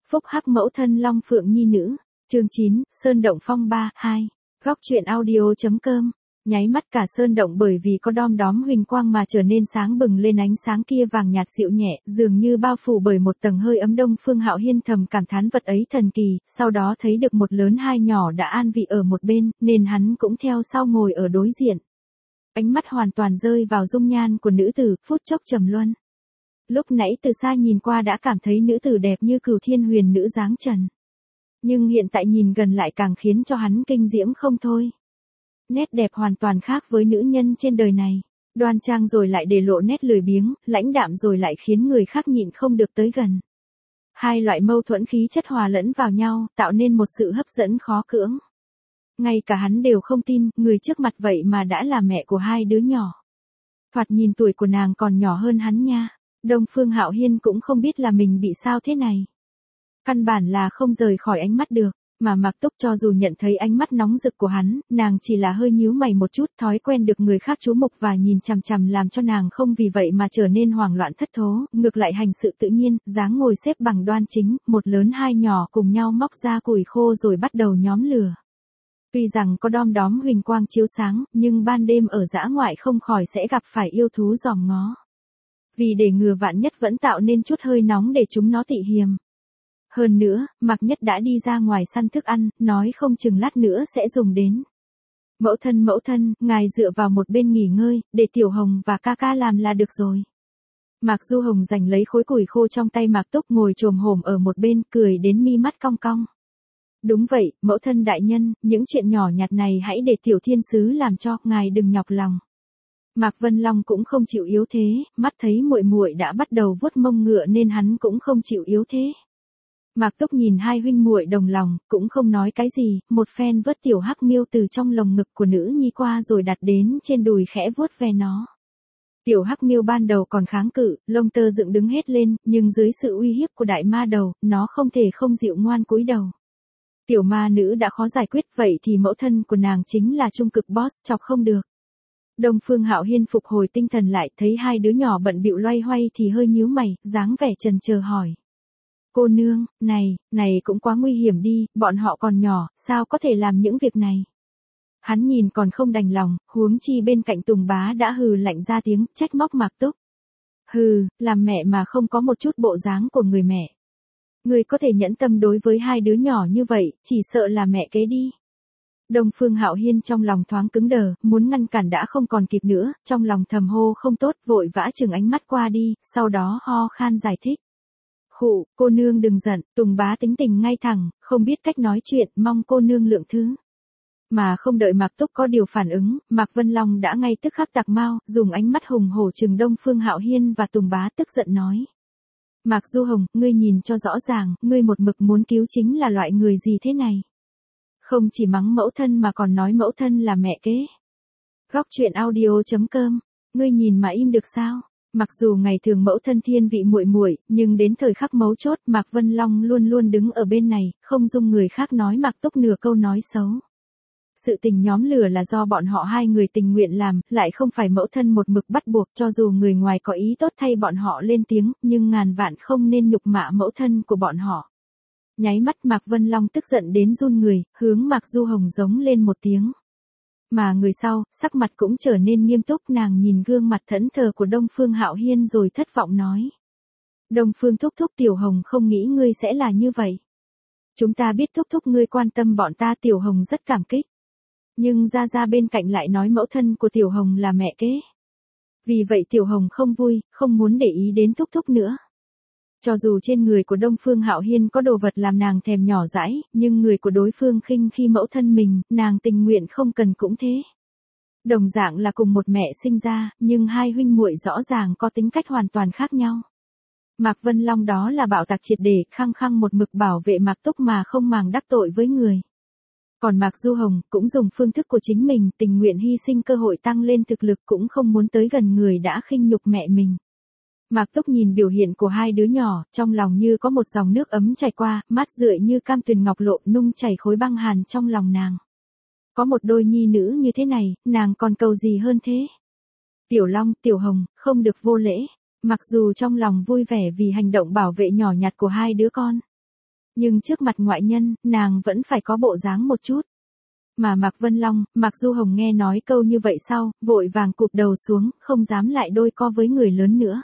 Phúc hắc mẫu thân Long Phượng nhi nữ. Chương 9, Sơn Động Phong 3, 2. Góc truyện audio.com. Nháy mắt cả sơn động bởi vì có đom đóm huỳnh quang mà trở nên sáng bừng lên, ánh sáng kia vàng nhạt dịu nhẹ, dường như bao phủ bởi một tầng hơi ấm. Đông Phương Hạo Hiên thầm cảm thán vật ấy thần kỳ, sau đó thấy được một lớn hai nhỏ đã an vị ở một bên, nên hắn cũng theo sau ngồi ở đối diện. Ánh mắt hoàn toàn rơi vào dung nhan của nữ tử, phút chốc trầm luân. Lúc nãy từ xa nhìn qua đã cảm thấy nữ tử đẹp như cửu thiên huyền nữ dáng trần. Nhưng hiện tại nhìn gần lại càng khiến cho hắn kinh diễm không thôi. Nét đẹp hoàn toàn khác với nữ nhân trên đời này. Đoan trang rồi lại để lộ nét lười biếng, lãnh đạm rồi lại khiến người khác nhịn không được tới gần. Hai loại mâu thuẫn khí chất hòa lẫn vào nhau, tạo nên một sự hấp dẫn khó cưỡng. Ngay cả hắn đều không tin, người trước mặt vậy mà đã là mẹ của hai đứa nhỏ. Thoạt nhìn tuổi của nàng còn nhỏ hơn hắn nha. Đông Phương Hạo Hiên cũng không biết là mình bị sao thế này. Căn bản là không rời khỏi ánh mắt được, mà Mạc Túc cho dù nhận thấy ánh mắt nóng rực của hắn, nàng chỉ là hơi nhíu mày một chút. Thói quen được người khác chú mục và nhìn chằm chằm làm cho nàng không vì vậy mà trở nên hoảng loạn thất thố, ngược lại hành sự tự nhiên, dáng ngồi xếp bằng đoan chính, một lớn hai nhỏ cùng nhau móc ra củi khô rồi bắt đầu nhóm lửa. Tuy rằng có đom đóm huỳnh quang chiếu sáng, nhưng ban đêm ở dã ngoại không khỏi sẽ gặp phải yêu thú dòm ngó. Vì để ngừa vạn nhất vẫn tạo nên chút hơi nóng để chúng nó tị hiềm. Hơn nữa, Mạc Nhất đã đi ra ngoài săn thức ăn, nói không chừng lát nữa sẽ dùng đến. Mẫu thân, ngài dựa vào một bên nghỉ ngơi, để Tiểu Hồng và ca ca làm là được rồi. Mạc Du Hồng giành lấy khối củi khô trong tay Mạc Túc ngồi chồm hổm ở một bên, cười đến mi mắt cong cong. Đúng vậy, mẫu thân đại nhân, những chuyện nhỏ nhặt này hãy để Tiểu Thiên Sứ làm cho, ngài đừng nhọc lòng. Mạc Vân Long cũng không chịu yếu thế, mắt thấy muội muội đã bắt đầu vuốt mông ngựa nên hắn cũng không chịu yếu thế. Mạc Túc nhìn hai huynh muội đồng lòng, cũng không nói cái gì, một phen vớt tiểu hắc miêu từ trong lồng ngực của nữ nhi qua rồi đặt đến trên đùi khẽ vuốt ve nó. Tiểu hắc miêu ban đầu còn kháng cự, lông tơ dựng đứng hết lên, nhưng dưới sự uy hiếp của đại ma đầu, nó không thể không dịu ngoan cúi đầu. Tiểu ma nữ đã khó giải quyết, vậy thì mẫu thân của nàng chính là trung cực boss, chọc không được. Đông Phương Hạo Hiên phục hồi tinh thần lại, thấy hai đứa nhỏ bận bịu loay hoay thì hơi nhíu mày, dáng vẻ chần chờ hỏi. Cô nương, này cũng quá nguy hiểm đi, bọn họ còn nhỏ, sao có thể làm những việc này. Hắn nhìn còn không đành lòng, huống chi bên cạnh Tùng Bá đã hừ lạnh ra tiếng, trách móc Mạc Túc. Hừ, làm mẹ mà không có một chút bộ dáng của người mẹ. Người có thể nhẫn tâm đối với hai đứa nhỏ như vậy, chỉ sợ là mẹ kế đi. Đông Phương Hạo Hiên trong lòng thoáng cứng đờ, muốn ngăn cản đã không còn kịp nữa, trong lòng thầm hô không tốt, vội vã chừng ánh mắt qua đi, sau đó ho khan giải thích. Khụ, cô nương đừng giận, Tùng Bá tính tình ngay thẳng, không biết cách nói chuyện, mong cô nương lượng thứ. Mà không đợi Mạc Túc có điều phản ứng, Mạc Vân Long đã ngay tức khắc tạc mau, dùng ánh mắt hùng hổ trừng Đông Phương Hạo Hiên và Tùng Bá, tức giận nói. Mạc Du Hồng, ngươi nhìn cho rõ ràng, ngươi một mực muốn cứu chính là loại người gì thế này? Không chỉ mắng mẫu thân mà còn nói mẫu thân là mẹ kế. Góc truyện audio.com, ngươi nhìn mà im được sao? Mặc dù ngày thường mẫu thân thiên vị muội muội, nhưng đến thời khắc mấu chốt, Mạc Vân Long luôn luôn đứng ở bên này, không dung người khác nói Mạc Túc nửa câu nói xấu. Sự tình nhóm lửa là do bọn họ hai người tình nguyện làm, lại không phải mẫu thân một mực bắt buộc, cho dù người ngoài có ý tốt thay bọn họ lên tiếng, nhưng ngàn vạn không nên nhục mạ mẫu thân của bọn họ. Nháy mắt Mạc Vân Long tức giận đến run người, hướng Mạc Du Hồng giống lên một tiếng. Mà người sau, sắc mặt cũng trở nên nghiêm túc, nàng nhìn gương mặt thẫn thờ của Đông Phương Hạo Hiên rồi thất vọng nói. Đông Phương thúc thúc, Tiểu Hồng không nghĩ ngươi sẽ là như vậy. Chúng ta biết thúc thúc ngươi quan tâm bọn ta, Tiểu Hồng rất cảm kích. Nhưng Gia bên cạnh lại nói mẫu thân của Tiểu Hồng là mẹ kế. Vì vậy Tiểu Hồng không vui, không muốn để ý đến thúc thúc nữa. Cho dù trên người của Đông Phương Hạo Hiên có đồ vật làm nàng thèm nhỏ dãi, nhưng người của đối phương khinh khi mẫu thân mình, nàng tình nguyện không cần cũng thế. Đồng dạng là cùng một mẹ sinh ra, nhưng hai huynh muội rõ ràng có tính cách hoàn toàn khác nhau. Mạc Vân Long đó là bạo tạc triệt để, khăng khăng một mực bảo vệ Mạc Túc mà không màng đắc tội với người. Còn Mạc Du Hồng cũng dùng phương thức của chính mình, tình nguyện hy sinh cơ hội tăng lên thực lực, cũng không muốn tới gần người đã khinh nhục mẹ mình. Mạc Túc nhìn biểu hiện của hai đứa nhỏ, trong lòng như có một dòng nước ấm chảy qua, mát rượi như cam tuyền ngọc lộ, nung chảy khối băng hàn trong lòng nàng. Có một đôi nhi nữ như thế này, nàng còn cầu gì hơn thế? Tiểu Long, Tiểu Hồng, không được vô lễ. Mặc dù trong lòng vui vẻ vì hành động bảo vệ nhỏ nhặt của hai đứa con. Nhưng trước mặt ngoại nhân, nàng vẫn phải có bộ dáng một chút. Mà Mạc Vân Long, Mạc Du Hồng nghe nói câu như vậy sau, vội vàng cụp đầu xuống, không dám lại đôi co với người lớn nữa.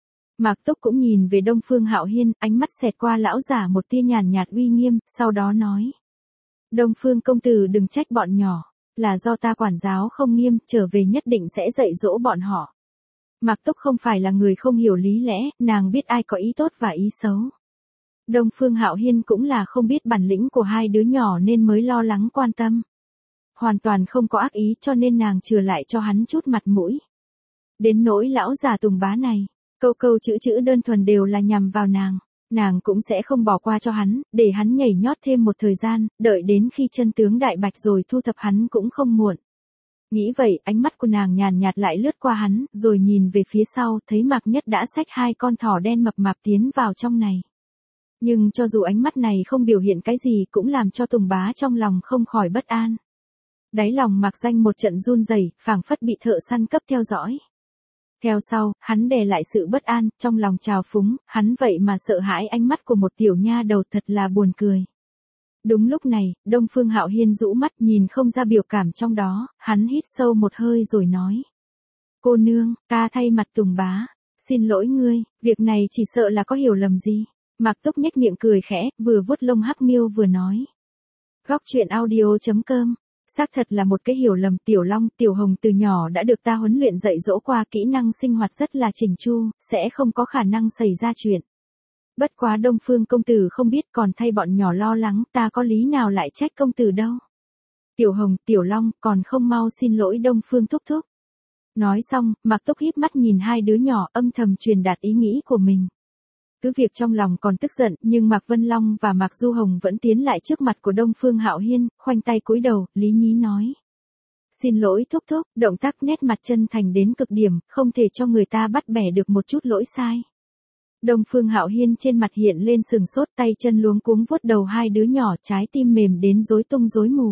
Mạc Túc cũng nhìn về Đông Phương Hạo Hiên, ánh mắt xẹt qua lão giả một tia nhàn nhạt uy nghiêm, sau đó nói. Đông Phương công tử đừng trách bọn nhỏ, là do ta quản giáo không nghiêm, trở về nhất định sẽ dạy dỗ bọn họ. Mạc Túc không phải là người không hiểu lý lẽ, nàng biết ai có ý tốt và ý xấu. Đông Phương Hạo Hiên cũng là không biết bản lĩnh của hai đứa nhỏ nên mới lo lắng quan tâm. Hoàn toàn không có ác ý cho nên nàng chừa lại cho hắn chút mặt mũi. Đến nỗi lão già Tùng Bá này, câu câu chữ chữ đơn thuần đều là nhằm vào nàng cũng sẽ không bỏ qua cho hắn, để hắn nhảy nhót thêm một thời gian, đợi đến khi chân tướng đại bạch rồi thu thập hắn cũng không muộn. Nghĩ vậy, ánh mắt của nàng nhàn nhạt lại lướt qua hắn, rồi nhìn về phía sau, thấy Mạc Nhất đã xách hai con thỏ đen mập mạp tiến vào trong này. Nhưng cho dù ánh mắt này không biểu hiện cái gì cũng làm cho Tùng Bá trong lòng không khỏi bất an. Đáy lòng Mạc Danh một trận run rẩy, phảng phất bị thợ săn cấp theo dõi. Theo sau, hắn đè lại sự bất an, trong lòng trào phúng, hắn vậy mà sợ hãi ánh mắt của một tiểu nha đầu thật là buồn cười. Đúng lúc này, Đông Phương Hạo Hiên rũ mắt nhìn không ra biểu cảm trong đó, hắn hít sâu một hơi rồi nói. Cô nương, ta thay mặt Tùng Bá, xin lỗi ngươi, việc này chỉ sợ là có hiểu lầm gì. Mạc Túc nhếch miệng cười khẽ, vừa vuốt lông hắc miêu vừa nói. Góc truyện audio.com. Xác thật là một cái hiểu lầm. Tiểu Long, Tiểu Hồng từ nhỏ đã được ta huấn luyện dạy dỗ qua, kỹ năng sinh hoạt rất là chỉnh chu, sẽ không có khả năng xảy ra chuyện. Bất quá Đông Phương công tử không biết còn thay bọn nhỏ lo lắng, ta có lý nào lại trách công tử đâu. Tiểu Hồng, Tiểu Long, còn không mau xin lỗi Đông Phương thúc thúc. Nói xong, Mạc Túc híp mắt nhìn hai đứa nhỏ, âm thầm truyền đạt ý nghĩ của mình. Cứ việc trong lòng còn tức giận, nhưng Mạc Vân Long và Mạc Du Hồng vẫn tiến lại trước mặt của Đông Phương Hạo Hiên, khoanh tay cúi đầu, lý nhí nói. Xin lỗi thúc thúc, động tác nét mặt chân thành đến cực điểm, không thể cho người ta bắt bẻ được một chút lỗi sai. Đông Phương Hạo Hiên trên mặt hiện lên sừng sốt, tay chân luống cuống vuốt đầu hai đứa nhỏ, trái tim mềm đến rối tung rối mù.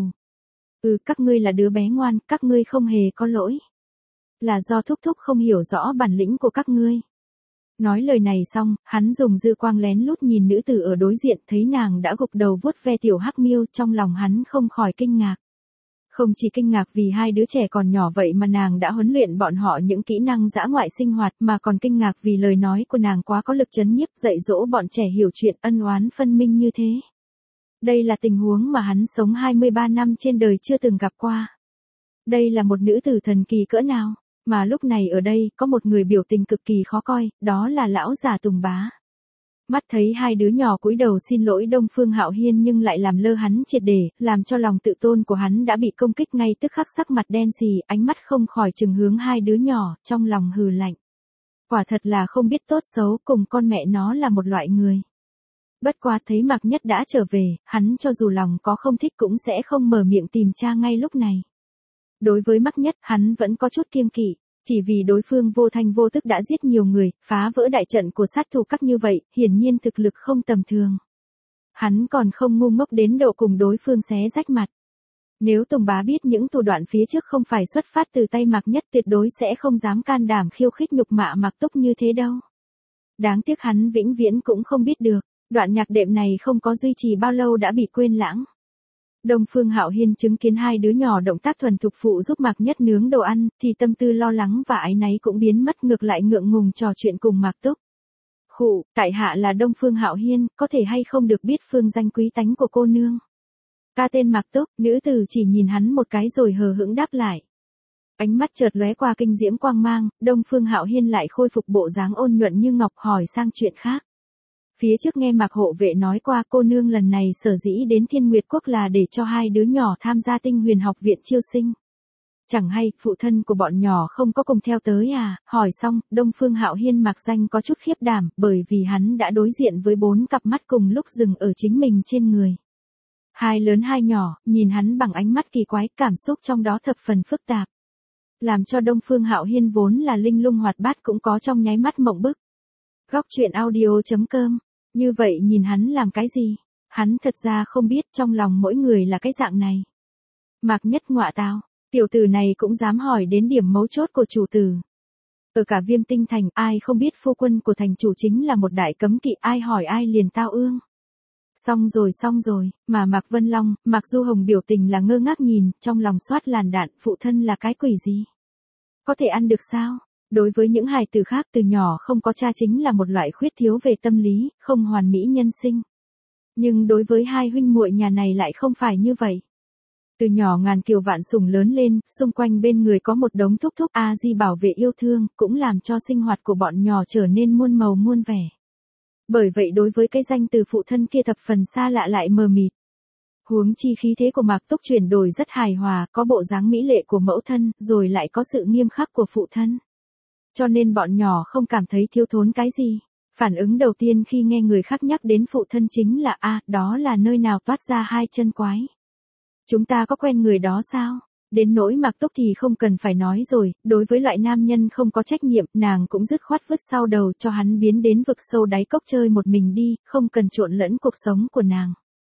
Các ngươi là đứa bé ngoan, các ngươi không hề có lỗi. Là do thúc thúc không hiểu rõ bản lĩnh của các ngươi. Nói lời này xong, hắn dùng dư quang lén lút nhìn nữ tử ở đối diện, thấy nàng đã gục đầu vuốt ve tiểu hắc miêu, trong lòng hắn không khỏi kinh ngạc. Không chỉ kinh ngạc vì hai đứa trẻ còn nhỏ vậy mà nàng đã huấn luyện bọn họ những kỹ năng dã ngoại sinh hoạt, mà còn kinh ngạc vì lời nói của nàng quá có lực trấn nhiếp, dạy dỗ bọn trẻ hiểu chuyện ân oán phân minh như thế. Đây là tình huống mà hắn sống 23 năm trên đời chưa từng gặp qua. Đây là một nữ tử thần kỳ cỡ nào? Mà lúc này ở đây, có một người biểu tình cực kỳ khó coi, đó là lão già Tùng Bá. Mắt thấy hai đứa nhỏ cúi đầu xin lỗi Đông Phương Hạo Hiên nhưng lại làm lơ hắn triệt để, làm cho lòng tự tôn của hắn đã bị công kích ngay tức khắc, sắc mặt đen xì, ánh mắt không khỏi chừng hướng hai đứa nhỏ, trong lòng hừ lạnh. Quả thật là không biết tốt xấu, cùng con mẹ nó là một loại người. Bất quá thấy Mạc Nhất đã trở về, hắn cho dù lòng có không thích cũng sẽ không mở miệng tìm cha ngay lúc này. Đối với Mạc Nhất, hắn vẫn có chút kiêng kỵ, chỉ vì đối phương vô thanh vô tức đã giết nhiều người, phá vỡ đại trận của sát thủ các như vậy, hiển nhiên thực lực không tầm thường. Hắn còn không ngu ngốc đến độ cùng đối phương xé rách mặt. Nếu Tùng Bá biết những thủ đoạn phía trước không phải xuất phát từ tay Mạc Nhất, tuyệt đối sẽ không dám can đảm khiêu khích nhục mạ Mạc Túc như thế đâu. Đáng tiếc hắn vĩnh viễn cũng không biết được, đoạn nhạc đệm này không có duy trì bao lâu đã bị quên lãng. Đông Phương Hạo Hiên chứng kiến hai đứa nhỏ động tác thuần thục phụ giúp Mạc Nhất nướng đồ ăn, thì tâm tư lo lắng và áy náy cũng biến mất, ngược lại ngượng ngùng trò chuyện cùng Mạc Túc. Khụ, tại hạ là Đông Phương Hạo Hiên, có thể hay không được biết phương danh quý tánh của cô nương? Ca tên Mạc Túc, nữ tử chỉ nhìn hắn một cái rồi hờ hững đáp lại. Ánh mắt chợt lóe qua kinh diễm quang mang, Đông Phương Hạo Hiên lại khôi phục bộ dáng ôn nhuận như ngọc, hỏi sang chuyện khác. Phía trước nghe Mạc hộ vệ nói qua, cô nương lần này sở dĩ đến Thiên Nguyệt Quốc là để cho hai đứa nhỏ tham gia Tinh Huyền học viện chiêu sinh. Chẳng hay, phụ thân của bọn nhỏ không có cùng theo tới à? Hỏi xong, Đông Phương Hạo Hiên Mạc Danh có chút khiếp đảm, bởi vì hắn đã đối diện với 4 cặp mắt cùng lúc dừng ở chính mình trên người. Hai lớn hai nhỏ, nhìn hắn bằng ánh mắt kỳ quái, cảm xúc trong đó thập phần phức tạp. Làm cho Đông Phương Hạo Hiên vốn là linh lung hoạt bát cũng có trong nháy mắt mộng bức. Góc truyện audio.com. Như vậy nhìn hắn làm cái gì? Hắn thật ra không biết trong lòng mỗi người là cái dạng này. Mạc Nhất ngọa tào, tiểu tử này cũng dám hỏi đến điểm mấu chốt của chủ tử. Ở cả Viêm Tinh Thành, ai không biết phu quân của thành chủ chính là một đại cấm kỵ, ai hỏi ai liền tao ương. Xong rồi, mà Mạc Vân Long, Mạc Du Hồng biểu tình là ngơ ngác nhìn, trong lòng xoát làn đạn, phụ thân là cái quỷ gì? Có thể ăn được sao? Đối với những hài tử khác từ nhỏ không có cha chính là một loại khuyết thiếu về tâm lý, không hoàn mỹ nhân sinh. Nhưng đối với hai huynh muội nhà này lại không phải như vậy. Từ nhỏ ngàn kiều vạn sủng lớn lên, xung quanh bên người có một đống thúc thúc a di bảo vệ yêu thương, cũng làm cho sinh hoạt của bọn nhỏ trở nên muôn màu muôn vẻ. Bởi vậy đối với cái danh từ phụ thân kia thập phần xa lạ lại mờ mịt. Huống chi khí thế của Mạc Túc chuyển đổi rất hài hòa, có bộ dáng mỹ lệ của mẫu thân, rồi lại có sự nghiêm khắc của phụ thân. Cho nên bọn nhỏ không cảm thấy thiếu thốn cái gì. Phản ứng đầu tiên khi nghe người khác nhắc đến phụ thân chính là đó là nơi nào toát ra hai chân quái. Chúng ta có quen người đó sao? Đến nỗi Mạc Túc thì không cần phải nói rồi, đối với loại nam nhân không có trách nhiệm, nàng cũng dứt khoát vứt sau đầu cho hắn biến đến vực sâu đáy cốc chơi một mình đi, không cần trộn lẫn cuộc sống của nàng.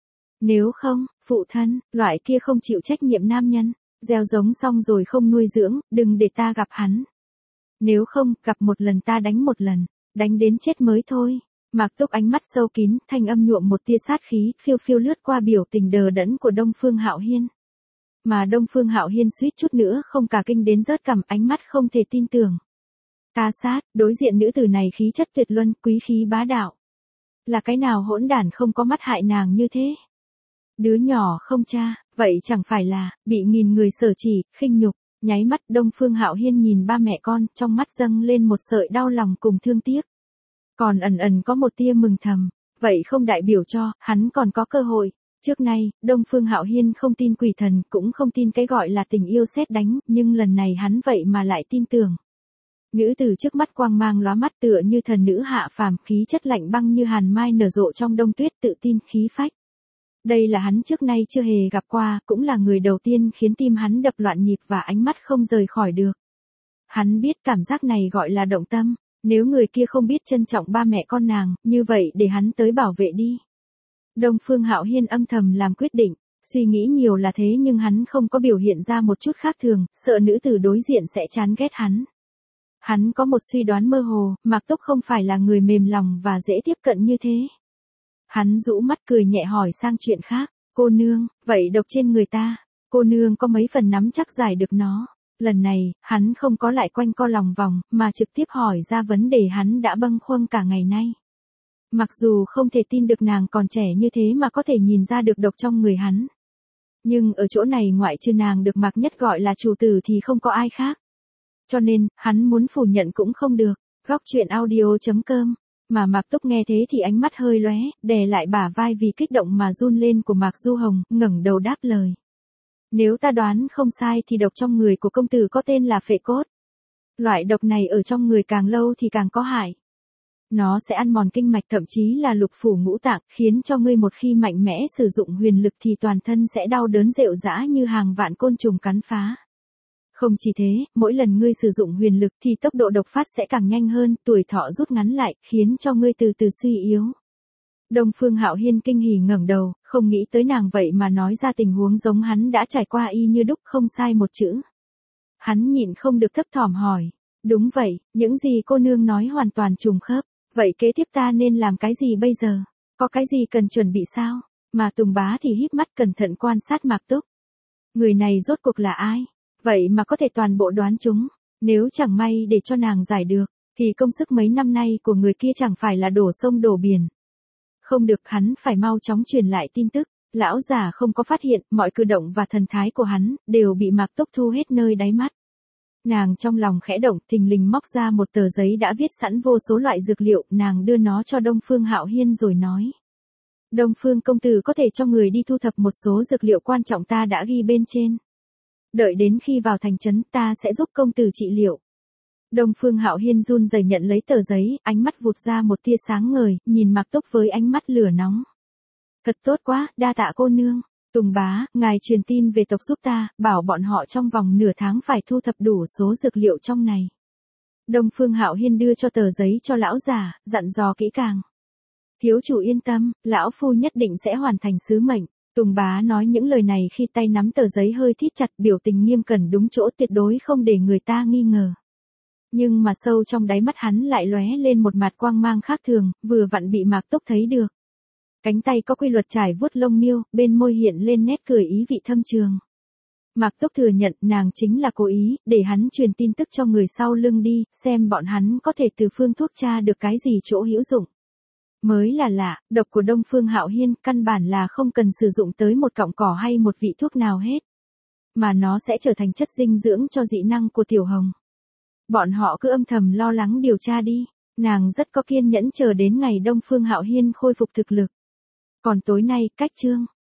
Nếu không, phụ thân, loại kia không chịu trách nhiệm nam nhân, gieo giống xong rồi không nuôi dưỡng, đừng để ta gặp hắn. Nếu không, gặp một lần ta đánh một lần, đánh đến chết mới thôi. Mạc Túc ánh mắt sâu kín, thanh âm nhuộm một tia sát khí, phiêu phiêu lướt qua biểu tình đờ đẫn của Đông Phương Hạo Hiên. Mà Đông Phương Hạo Hiên suýt chút nữa không cả kinh đến rớt cằm, ánh mắt không thể tin tưởng. Ta sát, đối diện nữ tử này khí chất tuyệt luân, quý khí bá đạo. Là cái nào hỗn đản không có mắt hại nàng như thế? Đứa nhỏ không cha, vậy chẳng phải là, bị nghìn người sở chỉ, khinh nhục. Nháy mắt Đông Phương Hạo Hiên nhìn ba mẹ con, trong mắt dâng lên một sợi đau lòng cùng thương tiếc. Còn ẩn ẩn có một tia mừng thầm, vậy không đại biểu cho, hắn còn có cơ hội. Trước nay, Đông Phương Hạo Hiên không tin quỷ thần, cũng không tin cái gọi là tình yêu sét đánh, nhưng lần này hắn vậy mà lại tin tưởng. Nữ tử trước mắt quang mang lóa mắt tựa như thần nữ hạ phàm, khí chất lạnh băng như hàn mai nở rộ trong đông tuyết, tự tin, khí phách. Đây là hắn trước nay chưa hề gặp qua, cũng là người đầu tiên khiến tim hắn đập loạn nhịp và ánh mắt không rời khỏi được. Hắn biết cảm giác này gọi là động tâm, nếu người kia không biết trân trọng ba mẹ con nàng, như vậy để hắn tới bảo vệ đi. Đông Phương Hạo Hiên âm thầm làm quyết định, suy nghĩ nhiều là thế nhưng hắn không có biểu hiện ra một chút khác thường, sợ nữ tử đối diện sẽ chán ghét hắn. Hắn có một suy đoán mơ hồ, Mạc Túc không phải là người mềm lòng và dễ tiếp cận như thế. Hắn rũ mắt cười nhẹ hỏi sang chuyện khác, cô nương, vậy độc trên người ta, cô nương có mấy phần nắm chắc giải được nó. Lần này, hắn không có lại quanh co lòng vòng, mà trực tiếp hỏi ra vấn đề hắn đã bâng khuâng cả ngày nay. Mặc dù không thể tin được nàng còn trẻ như thế mà có thể nhìn ra được độc trong người hắn. Nhưng ở chỗ này ngoại trừ nàng được Mạc Nhất gọi là chủ tử thì không có ai khác. Cho nên, hắn muốn phủ nhận cũng không được. Góc truyện audio.com. Mà Mạc Túc nghe thế thì ánh mắt hơi lóe, đè lại bả vai vì kích động mà run lên của Mạc Du Hồng, ngẩng đầu đáp lời. Nếu ta đoán không sai thì độc trong người của công tử có tên là phệ cốt. Loại độc này ở trong người càng lâu thì càng có hại. Nó sẽ ăn mòn kinh mạch thậm chí là lục phủ ngũ tạng, khiến cho ngươi một khi mạnh mẽ sử dụng huyền lực thì toàn thân sẽ đau đớn rệu rã như hàng vạn côn trùng cắn phá. Không chỉ thế, mỗi lần ngươi sử dụng huyền lực thì tốc độ độc phát sẽ càng nhanh hơn, tuổi thọ rút ngắn lại, khiến cho ngươi từ từ suy yếu. Đông Phương Hạo Hiên kinh hỉ ngẩng đầu, không nghĩ tới nàng vậy mà nói ra tình huống giống hắn đã trải qua y như đúc, không sai một chữ. Hắn nhịn không được thấp thỏm hỏi, đúng vậy, những gì cô nương nói hoàn toàn trùng khớp, vậy kế tiếp ta nên làm cái gì bây giờ? Có cái gì cần chuẩn bị sao? Mà Tùng Bá thì híp mắt cẩn thận quan sát Mạc Túc. Người này rốt cuộc là ai? Vậy mà có thể toàn bộ đoán chúng, nếu chẳng may để cho nàng giải được, thì công sức mấy năm nay của người kia chẳng phải là đổ sông đổ biển. Không được, hắn phải mau chóng truyền lại tin tức, lão già không có phát hiện, mọi cử động và thần thái của hắn, đều bị Mạc Túc thu hết nơi đáy mắt. Nàng trong lòng khẽ động, thình lình móc ra một tờ giấy đã viết sẵn vô số loại dược liệu, nàng đưa nó cho Đông Phương Hạo Hiên rồi nói. Đông Phương công tử có thể cho người đi thu thập một số dược liệu quan trọng ta đã ghi bên trên. Đợi đến khi vào thành trấn ta sẽ giúp công tử trị liệu. Đông Phương Hạo Hiên run rẩy nhận lấy tờ giấy, ánh mắt vụt ra một tia sáng ngời, nhìn Mạc Túc với ánh mắt lửa nóng. Thật tốt quá, đa tạ cô nương. Tùng bá, ngài truyền tin về tộc giúp ta, bảo bọn họ trong vòng nửa tháng phải thu thập đủ số dược liệu trong này. Đông Phương Hạo Hiên đưa cho tờ giấy cho lão già, dặn dò kỹ càng. Thiếu chủ yên tâm, lão phu nhất định sẽ hoàn thành sứ mệnh. Tùng bá nói những lời này khi tay nắm tờ giấy hơi thít chặt, biểu tình nghiêm cẩn đúng chỗ, tuyệt đối không để người ta nghi ngờ. Nhưng mà sâu trong đáy mắt hắn lại lóe lên một mặt quang mang khác thường, vừa vặn bị Mạc Túc thấy được. Cánh tay có quy luật trải vuốt lông miêu, bên môi hiện lên nét cười ý vị thâm trường. Mạc Túc thừa nhận nàng chính là cố ý, để hắn truyền tin tức cho người sau lưng đi, xem bọn hắn có thể từ phương thuốc tra được cái gì chỗ hữu dụng. Mới là lạ, độc của Đông Phương Hạo Hiên căn bản là không cần sử dụng tới một cọng cỏ hay một vị thuốc nào hết. Mà nó sẽ trở thành chất dinh dưỡng cho dị năng của Tiểu Hồng. Bọn họ cứ âm thầm lo lắng điều tra đi, nàng rất có kiên nhẫn chờ đến ngày Đông Phương Hạo Hiên khôi phục thực lực. Còn tối nay, cách chương.